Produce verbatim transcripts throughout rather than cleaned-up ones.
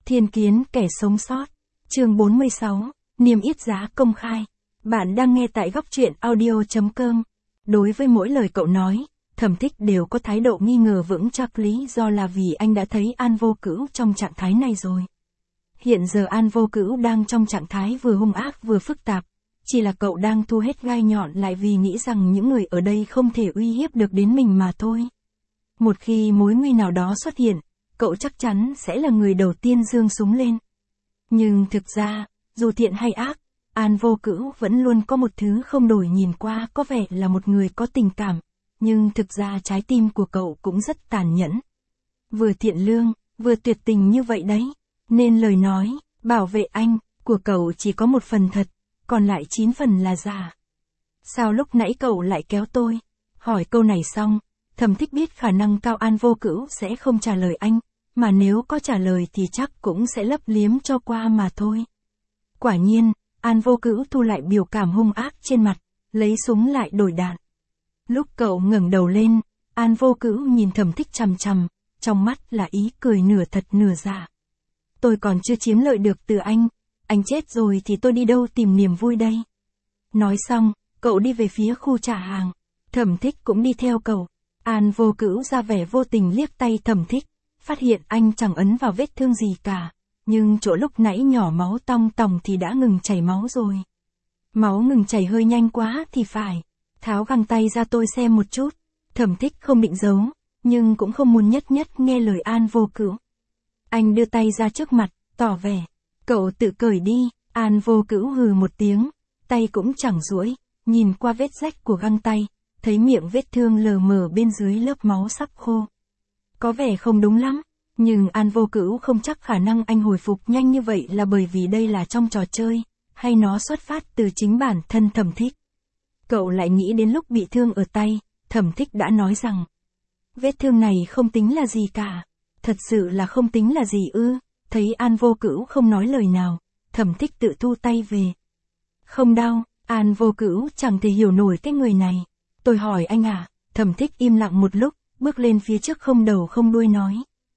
Thiên kiến kẻ sống sót. Chương bốn mươi sáu, niêm yết giá công khai. Bạn đang nghe tại góc truyện audio chấm com. Đối với mỗi lời cậu nói, Thẩm Thích đều có thái độ nghi ngờ vững chắc, lý do là vì anh đã thấy An Vô Cữu trong trạng thái này rồi. Hiện giờ An Vô Cữu đang trong trạng thái vừa hung ác vừa phức tạp, chỉ là cậu đang thu hết gai nhọn lại vì nghĩ rằng những người ở đây không thể uy hiếp được đến mình mà thôi. Một khi mối nguy nào đó xuất hiện, cậu chắc chắn sẽ là người đầu tiên giương súng lên. Nhưng thực ra, dù thiện hay ác, An Vô Cữu vẫn luôn có một thứ không đổi, nhìn qua có vẻ là một người có tình cảm, nhưng thực ra trái tim của cậu cũng rất tàn nhẫn. Vừa thiện lương, vừa tuyệt tình như vậy đấy, nên lời nói, bảo vệ anh, của cậu chỉ có một phần thật, còn lại chín phần là giả. Sao lúc nãy cậu lại kéo tôi? Hỏi câu này xong, Thẩm Thích biết khả năng cao An Vô Cữu sẽ không trả lời anh, mà nếu có trả lời thì chắc cũng sẽ lấp liếm cho qua mà thôi. Quả nhiên, An Vô Cữu thu lại biểu cảm hung ác trên mặt, lấy súng lại đổi đạn. Lúc cậu ngẩng đầu lên, An Vô Cữu nhìn Thẩm Thích chằm chằm, trong mắt là ý cười nửa thật nửa giả. Tôi còn chưa chiếm lợi được từ anh, anh chết rồi thì tôi đi đâu tìm niềm vui đây? Nói xong, cậu đi về phía khu trả hàng. Thẩm Thích cũng đi theo cậu. An Vô Cữu ra vẻ vô tình liếc tay Thẩm Thích, phát hiện anh chẳng ấn vào vết thương gì cả, nhưng chỗ lúc nãy nhỏ máu tong tòng thì đã ngừng chảy máu rồi. Máu ngừng chảy hơi nhanh quá thì phải. Tháo găng tay ra tôi xem một chút. Thẩm Thích không định giấu, nhưng cũng không muốn nhất nhất nghe lời An Vô Cữu. Anh đưa tay ra trước mặt, tỏ vẻ, cậu tự cởi đi. An Vô Cữu hừ một tiếng, tay cũng chẳng duỗi, nhìn qua vết rách của găng tay, thấy miệng vết thương lờ mờ bên dưới lớp máu sắp khô. Có vẻ không đúng lắm, nhưng An Vô Cữu không chắc khả năng anh hồi phục nhanh như vậy là bởi vì đây là trong trò chơi, hay nó xuất phát từ chính bản thân Thẩm Thích. Cậu lại nghĩ đến lúc bị thương ở tay, Thẩm Thích đã nói rằng, vết thương này không tính là gì cả. Thật sự là không tính là gì ư? Thấy An Vô Cữu không nói lời nào, Thẩm Thích tự thu tay về. Không đau. An Vô Cữu chẳng thể hiểu nổi cái người này. Tôi hỏi anh à? Thẩm Thích im lặng một lúc, bước lên phía trước không đầu không đuôi nói.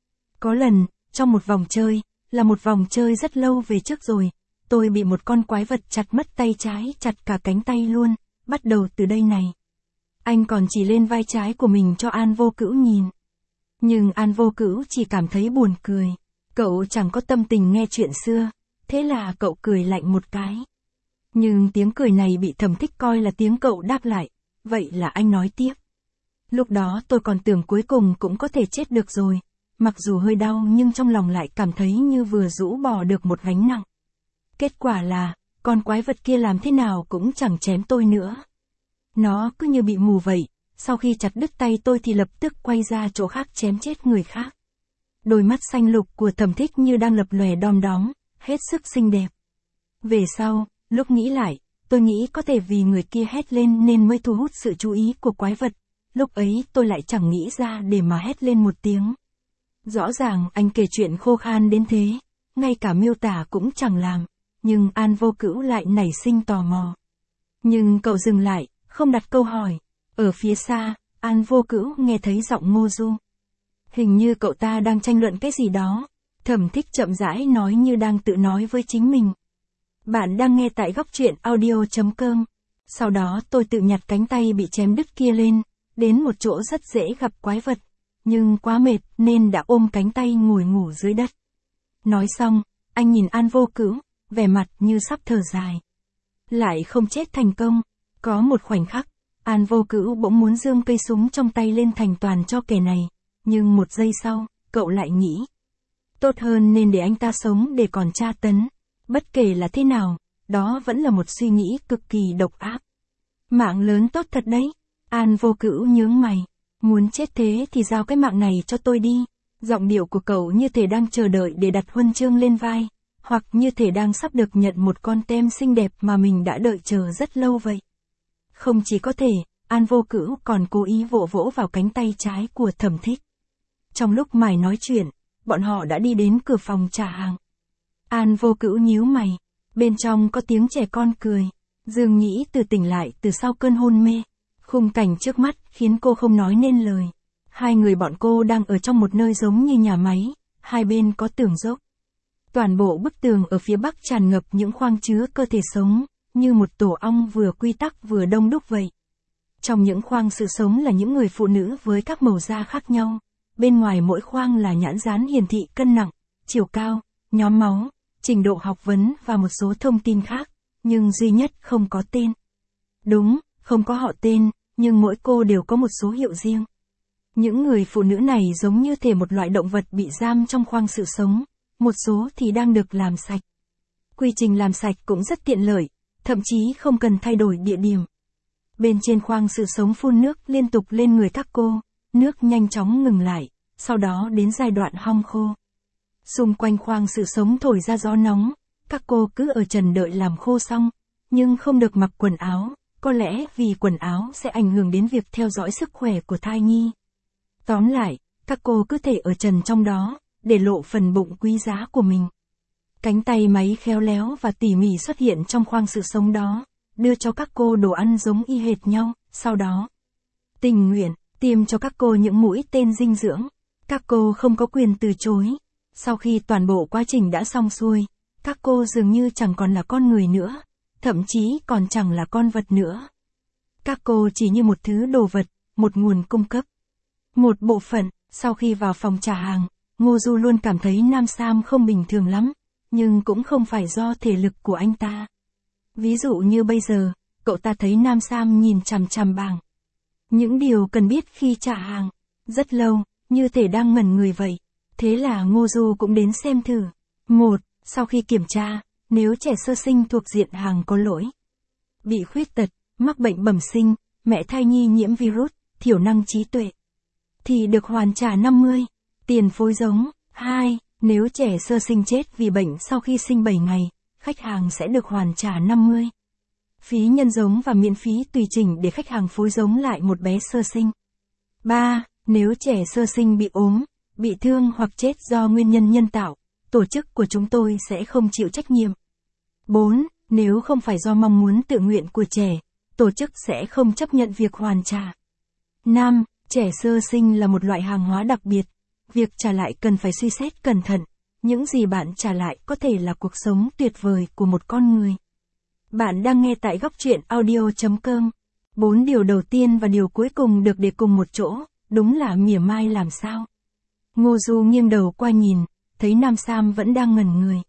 Có lần, trong một vòng chơi, là một vòng chơi rất lâu về trước rồi, tôi bị một con quái vật chặt mất tay trái, chặt cả cánh tay luôn, bắt đầu từ đây này. Anh còn chỉ lên vai trái của mình cho An Vô Cữu nhìn. Nhưng An Vô Cữu chỉ cảm thấy buồn cười. Cậu chẳng có tâm tình nghe chuyện xưa, thế là cậu cười lạnh một cái. Nhưng tiếng cười này bị Thẩm Thích coi là tiếng cậu đáp lại, vậy là anh nói tiếp. Lúc đó tôi còn tưởng cuối cùng cũng có thể chết được rồi, mặc dù hơi đau nhưng trong lòng lại cảm thấy như vừa rũ bỏ được một gánh nặng. Kết quả là, con quái vật kia làm thế nào cũng chẳng chém tôi nữa. Nó cứ như bị mù vậy, sau khi chặt đứt tay tôi thì lập tức quay ra chỗ khác chém chết người khác. Đôi mắt xanh lục của Thẩm Thích như đang lập lòe đom đóm, hết sức xinh đẹp. Về sau, lúc nghĩ lại, tôi nghĩ có thể vì người kia hét lên nên mới thu hút sự chú ý của quái vật. Lúc ấy tôi lại chẳng nghĩ ra để mà hét lên một tiếng. Rõ ràng anh kể chuyện khô khan đến thế, ngay cả miêu tả cũng chẳng làm, nhưng An Vô Cữu lại nảy sinh tò mò. Nhưng cậu dừng lại, không đặt câu hỏi. Ở phía xa, An Vô Cữu nghe thấy giọng Ngô Du. Hình như cậu ta đang tranh luận cái gì đó. Thẩm Thích chậm rãi nói như đang tự nói với chính mình. Bạn đang nghe tại góc truyện audio chấm com. Sau đó tôi tự nhặt cánh tay bị chém đứt kia lên, đến một chỗ rất dễ gặp quái vật. Nhưng quá mệt nên đã ôm cánh tay ngồi ngủ dưới đất. Nói xong, anh nhìn An Vô Cữu, vẻ mặt như sắp thở dài. Lại không chết thành công. Có một khoảnh khắc, An Vô Cữu bỗng muốn giương cây súng trong tay lên thành toàn cho kẻ này. Nhưng một giây sau, cậu lại nghĩ. Tốt hơn nên để anh ta sống để còn tra tấn. Bất kể là thế nào, đó vẫn là một suy nghĩ cực kỳ độc ác. Mạng lớn tốt thật đấy. An Vô Cữu nhướng mày. Muốn chết thế thì giao cái mạng này cho tôi đi. Giọng điệu của cậu như thể đang chờ đợi để đặt huân chương lên vai, hoặc như thể đang sắp được nhận một con tem xinh đẹp mà mình đã đợi chờ rất lâu vậy. Không chỉ có thể, An Vô Cữu còn cố ý vỗ vỗ vào cánh tay trái của Thẩm Thích. Trong lúc mải nói chuyện, bọn họ đã đi đến cửa phòng trả hàng. An Vô Cữu nhíu mày, bên trong có tiếng trẻ con cười. Dương Nhĩ từ tỉnh lại từ sau cơn hôn mê. Khung cảnh trước mắt khiến cô không nói nên lời. Hai người bọn cô đang ở trong một nơi giống như nhà máy, hai bên có tường dốc. Toàn bộ bức tường ở phía bắc tràn ngập những khoang chứa cơ thể sống, như một tổ ong vừa quy tắc vừa đông đúc vậy. Trong những khoang sự sống là những người phụ nữ với các màu da khác nhau. Bên ngoài mỗi khoang là nhãn dán hiển thị cân nặng, chiều cao, nhóm máu, trình độ học vấn và một số thông tin khác, nhưng duy nhất không có tên. Đúng, không có họ tên, nhưng mỗi cô đều có một số hiệu riêng. Những người phụ nữ này giống như thể một loại động vật bị giam trong khoang sự sống, một số thì đang được làm sạch. Quy trình làm sạch cũng rất tiện lợi, thậm chí không cần thay đổi địa điểm. Bên trên khoang sự sống phun nước liên tục lên người các cô, nước nhanh chóng ngừng lại, sau đó đến giai đoạn hong khô. Xung quanh khoang sự sống thổi ra gió nóng, các cô cứ ở trần đợi làm khô xong, nhưng không được mặc quần áo, có lẽ vì quần áo sẽ ảnh hưởng đến việc theo dõi sức khỏe của thai nhi. Tóm lại, các cô cứ thể ở trần trong đó, để lộ phần bụng quý giá của mình. Cánh tay máy khéo léo và tỉ mỉ xuất hiện trong khoang sự sống đó, đưa cho các cô đồ ăn giống y hệt nhau, sau đó tình nguyện tiêm cho các cô những mũi tên dinh dưỡng. Các cô không có quyền từ chối. Sau khi toàn bộ quá trình đã xong xuôi, các cô dường như chẳng còn là con người nữa, thậm chí còn chẳng là con vật nữa. Các cô chỉ như một thứ đồ vật, một nguồn cung cấp. Một bộ phận, sau khi vào phòng trả hàng, Ngô Du luôn cảm thấy Nam Sam không bình thường lắm, nhưng cũng không phải do thể lực của anh ta. Ví dụ như bây giờ, cậu ta thấy Nam Sam nhìn chằm chằm bảng. Những điều cần biết khi trả hàng, rất lâu, như thể đang ngẩn người vậy. Thế là Ngô Du cũng đến xem thử. Một, sau khi kiểm tra, nếu trẻ sơ sinh thuộc diện hàng có lỗi, bị khuyết tật, mắc bệnh bẩm sinh, mẹ thai nhi nhiễm virus, thiểu năng trí tuệ, thì được hoàn trả năm mươi. Tiền phối giống. Hai, nếu trẻ sơ sinh chết vì bệnh sau khi sinh bảy ngày, khách hàng sẽ được hoàn trả năm mươi. Phí nhân giống và miễn phí tùy chỉnh để khách hàng phối giống lại một bé sơ sinh. Ba, nếu trẻ sơ sinh bị ốm, bị thương hoặc chết do nguyên nhân nhân tạo, tổ chức của chúng tôi sẽ không chịu trách nhiệm. Bốn, nếu không phải do mong muốn tự nguyện của trẻ, tổ chức sẽ không chấp nhận việc hoàn trả. Năm, trẻ sơ sinh là một loại hàng hóa đặc biệt, việc trả lại cần phải suy xét cẩn thận, những gì bạn trả lại có thể là cuộc sống tuyệt vời của một con người. Bạn đang nghe tại góc truyện audio chấm com. Bốn điều đầu tiên và điều cuối cùng được để cùng một chỗ, đúng là mỉa mai làm sao. Ngô Du nghiêng đầu qua nhìn, thấy Nam Sam vẫn đang ngẩn người.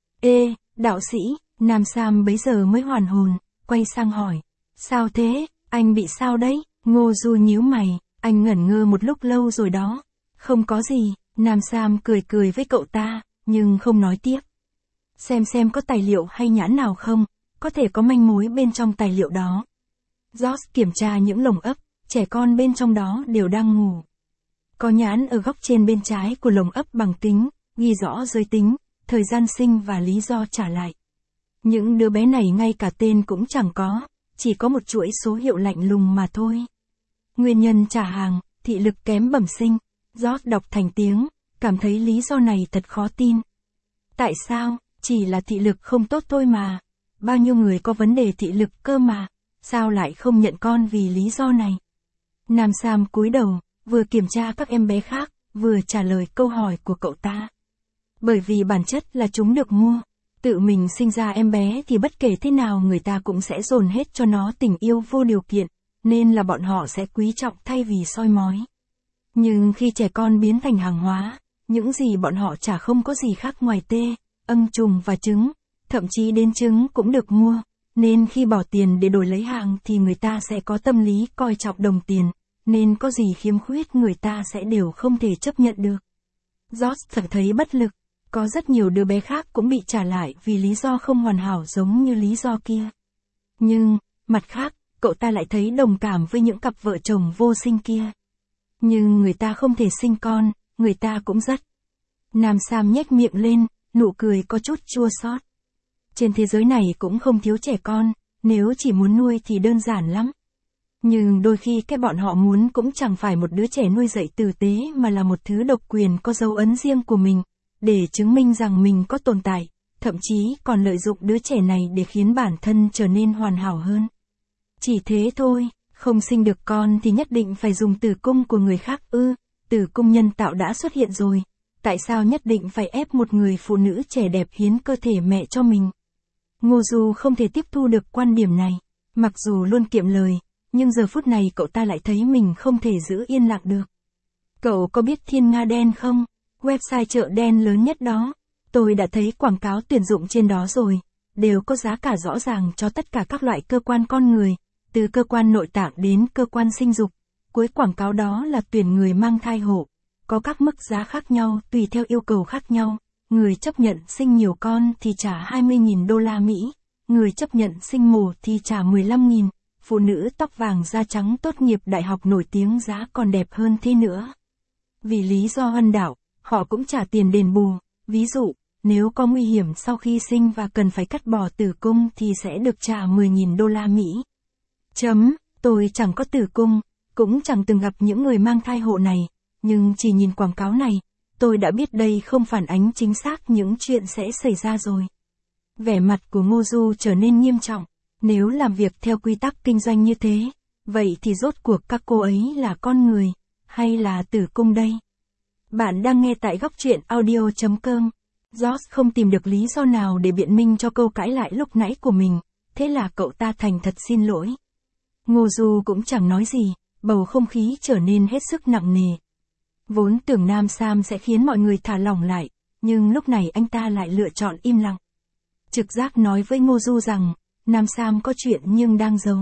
Ê, đạo sĩ, Nam Sam bấy giờ mới hoàn hồn, quay sang hỏi. Sao thế, anh bị sao đấy? Ngô Du nhíu mày, anh ngẩn ngơ một lúc lâu rồi đó. Không có gì, Nam Sam cười cười với cậu ta, nhưng không nói tiếp. Xem xem có tài liệu hay nhãn nào không, có thể có manh mối bên trong tài liệu đó. George kiểm tra những lồng ấp, trẻ con bên trong đó đều đang ngủ. Có nhãn ở góc trên bên trái của lồng ấp bằng tính, ghi rõ giới tính, thời gian sinh và lý do trả lại. Những đứa bé này ngay cả tên cũng chẳng có, chỉ có một chuỗi số hiệu lạnh lùng mà thôi. Nguyên nhân trả hàng, thị lực kém bẩm sinh. George đọc thành tiếng, cảm thấy lý do này thật khó tin. Tại sao? Chỉ là thị lực không tốt thôi mà. Bao nhiêu người có vấn đề thị lực cơ mà, sao lại không nhận con vì lý do này? Nam Sam cúi đầu, vừa kiểm tra các em bé khác, vừa trả lời câu hỏi của cậu ta. Bởi vì bản chất là chúng được mua. Tự mình sinh ra em bé thì bất kể thế nào người ta cũng sẽ dồn hết cho nó tình yêu vô điều kiện, nên là bọn họ sẽ quý trọng thay vì soi mói. Nhưng khi trẻ con biến thành hàng hóa, những gì bọn họ chả không có gì khác ngoài tê, âng trùng và trứng, thậm chí đến trứng cũng được mua, nên khi bỏ tiền để đổi lấy hàng thì người ta sẽ có tâm lý coi trọng đồng tiền, nên có gì khiếm khuyết người ta sẽ đều không thể chấp nhận được. George thật thấy bất lực, có rất nhiều đứa bé khác cũng bị trả lại vì lý do không hoàn hảo giống như lý do kia. Nhưng, mặt khác, cậu ta lại thấy đồng cảm với những cặp vợ chồng vô sinh kia. Nhưng người ta không thể sinh con, người ta cũng rất. Nam Sam nhếch miệng lên, nụ cười có chút chua xót. Trên thế giới này cũng không thiếu trẻ con, nếu chỉ muốn nuôi thì đơn giản lắm. Nhưng đôi khi cái bọn họ muốn cũng chẳng phải một đứa trẻ nuôi dạy tử tế mà là một thứ độc quyền có dấu ấn riêng của mình, để chứng minh rằng mình có tồn tại, thậm chí còn lợi dụng đứa trẻ này để khiến bản thân trở nên hoàn hảo hơn. Chỉ thế thôi, không sinh được con thì nhất định phải dùng tử cung của người khác ư, tử cung nhân tạo đã xuất hiện rồi, tại sao nhất định phải ép một người phụ nữ trẻ đẹp hiến cơ thể mẹ cho mình? Ngô Du không thể tiếp thu được quan điểm này, mặc dù luôn kiệm lời, nhưng giờ phút này cậu ta lại thấy mình không thể giữ yên lặng được. Cậu có biết Thiên Nga Đen không? Website chợ đen lớn nhất đó. Tôi đã thấy quảng cáo tuyển dụng trên đó rồi, đều có giá cả rõ ràng cho tất cả các loại cơ quan con người, từ cơ quan nội tạng đến cơ quan sinh dục. Cuối quảng cáo đó là tuyển người mang thai hộ, có các mức giá khác nhau tùy theo yêu cầu khác nhau. Người chấp nhận sinh nhiều con thì trả hai mươi nghìn đô la Mỹ, người chấp nhận sinh mổ thì trả mười lăm nghìn. Phụ nữ tóc vàng da trắng tốt nghiệp đại học nổi tiếng giá còn đẹp hơn thế nữa. Vì lý do hân đạo, họ cũng trả tiền đền bù, ví dụ, nếu có nguy hiểm sau khi sinh và cần phải cắt bỏ tử cung thì sẽ được trả mười nghìn đô la Mỹ. Chấm, tôi chẳng có tử cung, cũng chẳng từng gặp những người mang thai hộ này, nhưng chỉ nhìn quảng cáo này, tôi đã biết đây không phản ánh chính xác những chuyện sẽ xảy ra rồi. Vẻ mặt của Ngô Du trở nên nghiêm trọng, nếu làm việc theo quy tắc kinh doanh như thế, vậy thì rốt cuộc các cô ấy là con người, hay là tử cung đây? Bạn đang nghe tại góc truyện audio chấm com. George không tìm được lý do nào để biện minh cho câu cãi lại lúc nãy của mình, thế là cậu ta thành thật xin lỗi. Ngô Du cũng chẳng nói gì, bầu không khí trở nên hết sức nặng nề. Vốn tưởng Nam Sam sẽ khiến mọi người thả lỏng lại, nhưng lúc này anh ta lại lựa chọn im lặng. Trực giác nói với Ngô Du rằng, Nam Sam có chuyện nhưng đang giấu.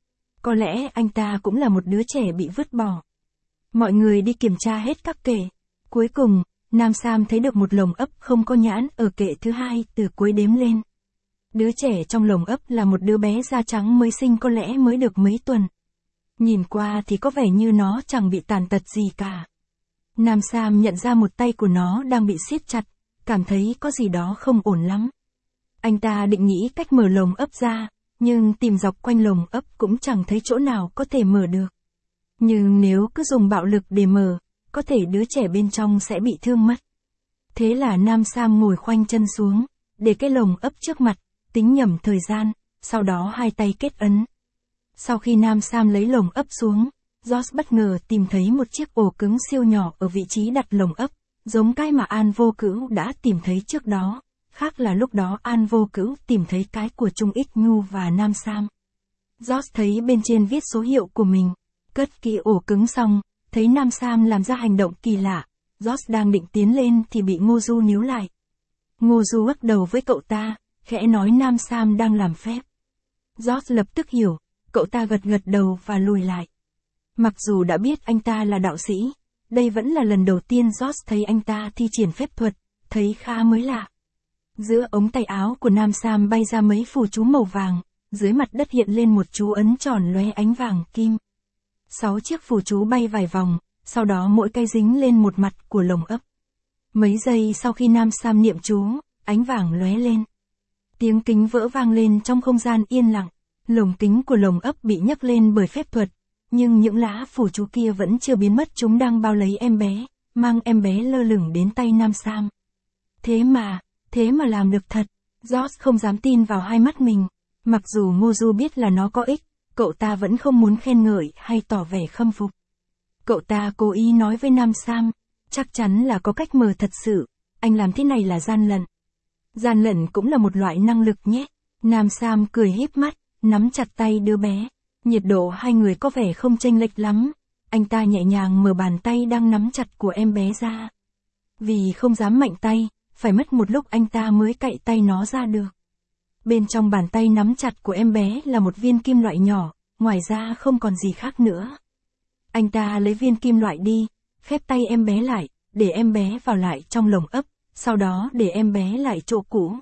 Có lẽ anh ta cũng là một đứa trẻ bị vứt bỏ. Mọi người đi kiểm tra hết các kệ. Cuối cùng, Nam Sam thấy được một lồng ấp không có nhãn ở kệ thứ hai từ cuối đếm lên. Đứa trẻ trong lồng ấp là một đứa bé da trắng mới sinh, có lẽ mới được mấy tuần. Nhìn qua thì có vẻ như nó chẳng bị tàn tật gì cả. Nam Sam nhận ra một tay của nó đang bị siết chặt, cảm thấy có gì đó không ổn lắm. Anh ta định nghĩ cách mở lồng ấp ra, nhưng tìm dọc quanh lồng ấp cũng chẳng thấy chỗ nào có thể mở được. Nhưng nếu cứ dùng bạo lực để mở, có thể đứa trẻ bên trong sẽ bị thương mất. Thế là Nam Sam ngồi khoanh chân xuống, để cái lồng ấp trước mặt, tính nhẩm thời gian, sau đó hai tay kết ấn. Sau khi Nam Sam lấy lồng ấp xuống, George bất ngờ tìm thấy một chiếc ổ cứng siêu nhỏ ở vị trí đặt lồng ấp, giống cái mà An Vô Cữu đã tìm thấy trước đó. Khác là lúc đó An Vô Cữu tìm thấy cái của Trung Ích Nhu và Nam Sam. George thấy bên trên viết số hiệu của mình, cất kỹ ổ cứng xong, thấy Nam Sam làm ra hành động kỳ lạ, George đang định tiến lên thì bị Ngô Du níu lại. Ngô Du bắt đầu với cậu ta, khẽ nói Nam Sam đang làm phép. George lập tức hiểu, cậu ta gật gật đầu và lùi lại. Mặc dù đã biết anh ta là đạo sĩ, đây vẫn là lần đầu tiên George thấy anh ta thi triển phép thuật, thấy khá mới lạ. Giữa ống tay áo của Nam Sam bay ra mấy phù chú màu vàng, dưới mặt đất hiện lên một chú ấn tròn lóe ánh vàng kim. Sáu chiếc phù chú bay vài vòng, sau đó mỗi cái dính lên một mặt của lồng ấp. Mấy giây sau khi Nam Sam niệm chú, ánh vàng lóe lên. Tiếng kính vỡ vang lên trong không gian yên lặng, lồng kính của lồng ấp bị nhấc lên bởi phép thuật, nhưng những lá phù chú kia vẫn chưa biến mất, chúng đang bao lấy em bé, mang em bé lơ lửng đến tay Nam Sam. Thế mà, thế mà làm được thật, George không dám tin vào hai mắt mình, mặc dù Ngô Du biết là nó có ích, cậu ta vẫn không muốn khen ngợi hay tỏ vẻ khâm phục. Cậu ta cố ý nói với Nam Sam, chắc chắn là có cách mở thật sự, anh làm thế này là gian lận. Gian lận cũng là một loại năng lực nhé. Nam Sam cười híp mắt, nắm chặt tay đứa bé. Nhiệt độ hai người có vẻ không chênh lệch lắm. Anh ta nhẹ nhàng mở bàn tay đang nắm chặt của em bé ra. Vì không dám mạnh tay, phải mất một lúc anh ta mới cạy tay nó ra được. Bên trong bàn tay nắm chặt của em bé là một viên kim loại nhỏ, ngoài ra không còn gì khác nữa. Anh ta lấy viên kim loại đi, khép tay em bé lại, để em bé vào lại trong lồng ấp, sau đó để em bé lại chỗ cũ.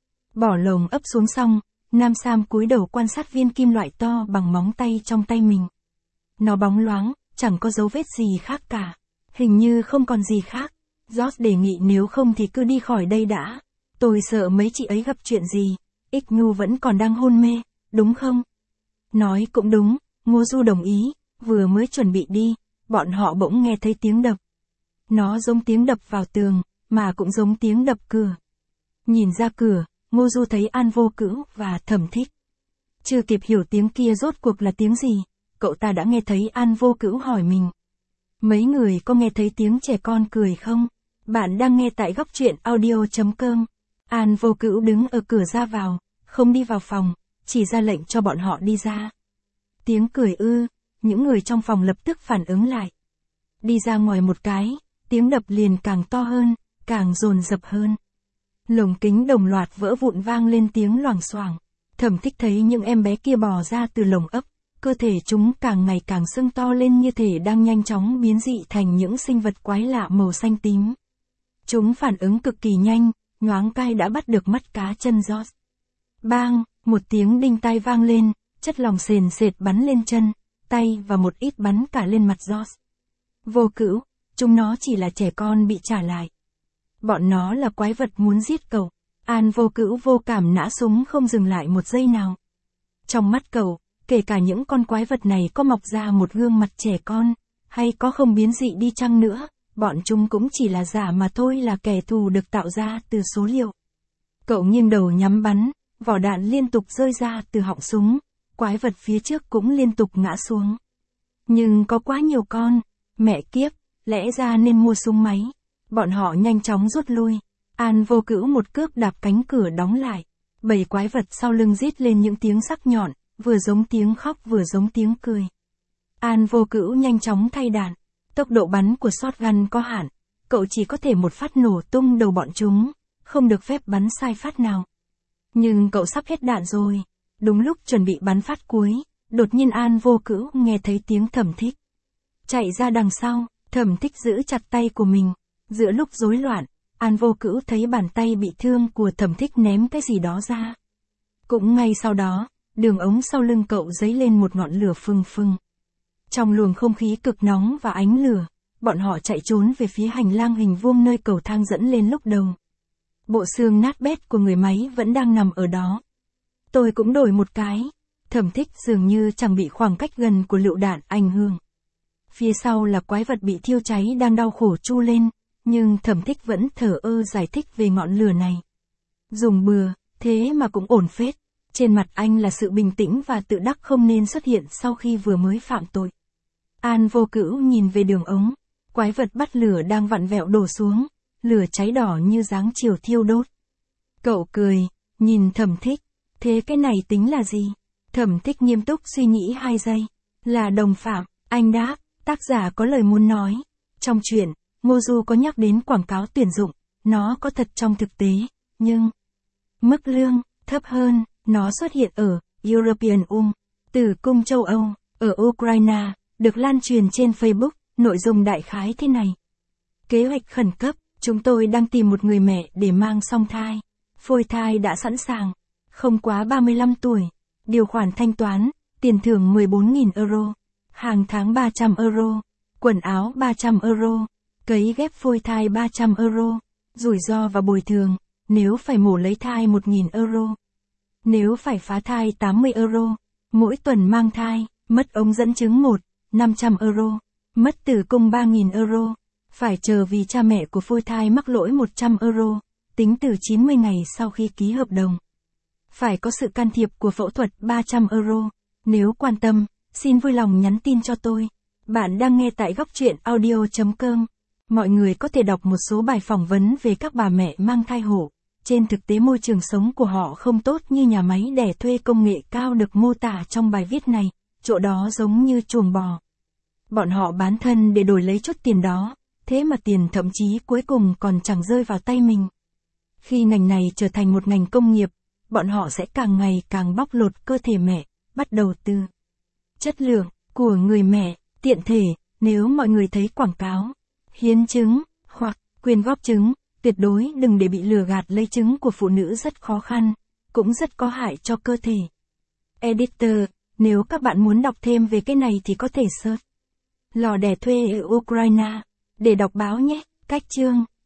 Bỏ lồng ấp xuống xong, Nam Sam cúi đầu quan sát viên kim loại to bằng móng tay trong tay mình. Nó bóng loáng, chẳng có dấu vết gì khác cả. Hình như không còn gì khác. George đề nghị nếu không thì cứ đi khỏi đây đã. Tôi sợ mấy chị ấy gặp chuyện gì. Ích Nhu vẫn còn đang hôn mê, đúng không? Nói cũng đúng, Ngô Du đồng ý, vừa mới chuẩn bị đi, bọn họ bỗng nghe thấy tiếng đập. Nó giống tiếng đập vào tường, mà cũng giống tiếng đập cửa. Nhìn ra cửa, Ngô Du thấy An Vô Cữu và Thẩm Thích. Chưa kịp hiểu tiếng kia rốt cuộc là tiếng gì, cậu ta đã nghe thấy An Vô Cữu hỏi mình. Mấy người có nghe thấy tiếng trẻ con cười không? Bạn đang nghe tại góc truyện audio.com. An Vô Cữu đứng ở cửa ra vào, không đi vào phòng, chỉ ra lệnh cho bọn họ đi ra. Tiếng cười ư, những người trong phòng lập tức phản ứng lại. Đi ra ngoài một cái, tiếng đập liền càng to hơn, càng dồn dập hơn. Lồng kính đồng loạt vỡ vụn vang lên tiếng loảng xoảng. Thẩm Thích thấy những em bé kia bò ra từ lồng ấp, cơ thể chúng càng ngày càng sưng to lên như thể đang nhanh chóng biến dị thành những sinh vật quái lạ màu xanh tím. Chúng phản ứng cực kỳ nhanh, nhoáng cái đã bắt được mắt cá chân George. Bang, một tiếng đinh tai vang lên, chất lỏng sền sệt bắn lên chân, tay và một ít bắn cả lên mặt George. Vô Cữu, chúng nó chỉ là trẻ con bị trả lại. Bọn nó là quái vật muốn giết cậu. An Vô Cữu vô cảm nã súng không dừng lại một giây nào. Trong mắt cậu, kể cả những con quái vật này có mọc ra một gương mặt trẻ con, hay có không biến dị đi chăng nữa, bọn chúng cũng chỉ là giả mà thôi, là kẻ thù được tạo ra từ số liệu. Cậu nghiêng đầu nhắm bắn, vỏ đạn liên tục rơi ra từ họng súng, quái vật phía trước cũng liên tục ngã xuống. Nhưng có quá nhiều con, mẹ kiếp, lẽ ra nên mua súng máy. Bọn họ nhanh chóng rút lui. An Vô Cữu một cước đạp cánh cửa đóng lại. Bầy quái vật sau lưng rít lên những tiếng sắc nhọn, vừa giống tiếng khóc vừa giống tiếng cười. An Vô Cữu nhanh chóng thay đạn. Tốc độ bắn của shotgun có hạn, cậu chỉ có thể một phát nổ tung đầu bọn chúng, không được phép bắn sai phát nào. Nhưng cậu sắp hết đạn rồi. Đúng lúc chuẩn bị bắn phát cuối, đột nhiên An Vô Cữu nghe thấy tiếng Thẩm Thích. Chạy ra đằng sau, Thẩm Thích giữ chặt tay của mình. Giữa lúc rối loạn, An Vô Cữu thấy bàn tay bị thương của Thẩm Thích ném cái gì đó ra. Cũng ngay sau đó, đường ống sau lưng cậu dấy lên một ngọn lửa phừng phừng. Trong luồng không khí cực nóng và ánh lửa, bọn họ chạy trốn về phía hành lang hình vuông nơi cầu thang dẫn lên lúc đầu. Bộ xương nát bét của người máy vẫn đang nằm ở đó. Tôi cũng đổi một cái. Thẩm Thích dường như chẳng bị khoảng cách gần của lựu đạn ảnh hưởng. Phía sau là quái vật bị thiêu cháy đang đau khổ tru lên, nhưng Thẩm Thích vẫn thờ ơ giải thích về ngọn lửa này. Dùng bừa, thế mà cũng ổn phết. Trên mặt anh là sự bình tĩnh và tự đắc không nên xuất hiện sau khi vừa mới phạm tội. An Vô Cữu nhìn về đường ống, quái vật bắt lửa đang vặn vẹo đổ xuống, lửa cháy đỏ như dáng chiều thiêu đốt. Cậu cười, nhìn Thẩm Thích, thế cái này tính là gì? Thẩm Thích nghiêm túc suy nghĩ hai giây, là đồng phạm, anh đáp, tác giả có lời muốn nói. Trong truyện, Ngô Du có nhắc đến quảng cáo tuyển dụng, nó có thật trong thực tế, nhưng mức lương thấp hơn, nó xuất hiện ở European Um, Tử cung châu Âu, ở Ukraine, được lan truyền trên Facebook, nội dung đại khái thế này. Kế hoạch khẩn cấp, chúng tôi đang tìm một người mẹ để mang song thai. Phôi thai đã sẵn sàng, không quá ba mươi lăm tuổi. Điều khoản thanh toán, tiền thưởng mười bốn nghìn euro, hàng tháng ba trăm euro, quần áo ba trăm euro, cấy ghép phôi thai ba trăm euro, rủi ro và bồi thường, nếu phải mổ lấy thai một nghìn euro. Nếu phải phá thai tám mươi euro, mỗi tuần mang thai, mất ống dẫn chứng một, năm trăm euro, mất tử cung ba nghìn euro, phải chờ vì cha mẹ của phôi thai mắc lỗi một trăm euro, tính từ chín mươi ngày sau khi ký hợp đồng. Phải có sự can thiệp của phẫu thuật ba trăm euro, nếu quan tâm, xin vui lòng nhắn tin cho tôi. Bạn đang nghe tại góc truyện audio.com. Mọi người có thể đọc một số bài phỏng vấn về các bà mẹ mang thai hộ. Trên thực tế môi trường sống của họ không tốt như nhà máy đẻ thuê công nghệ cao được mô tả trong bài viết này, chỗ đó giống như chuồng bò. Bọn họ bán thân để đổi lấy chút tiền đó, thế mà tiền thậm chí cuối cùng còn chẳng rơi vào tay mình. Khi ngành này trở thành một ngành công nghiệp, bọn họ sẽ càng ngày càng bóc lột cơ thể mẹ, bắt đầu từ chất lượng của người mẹ. Tiện thể, nếu mọi người thấy quảng cáo hiến trứng hoặc quyên góp trứng, tuyệt đối đừng để bị lừa gạt, lấy trứng của phụ nữ rất khó khăn, cũng rất có hại cho cơ thể. Editor, nếu các bạn muốn đọc thêm về cái này thì có thể search lò đẻ thuê ở Ukraine để đọc báo nhé. Cách chương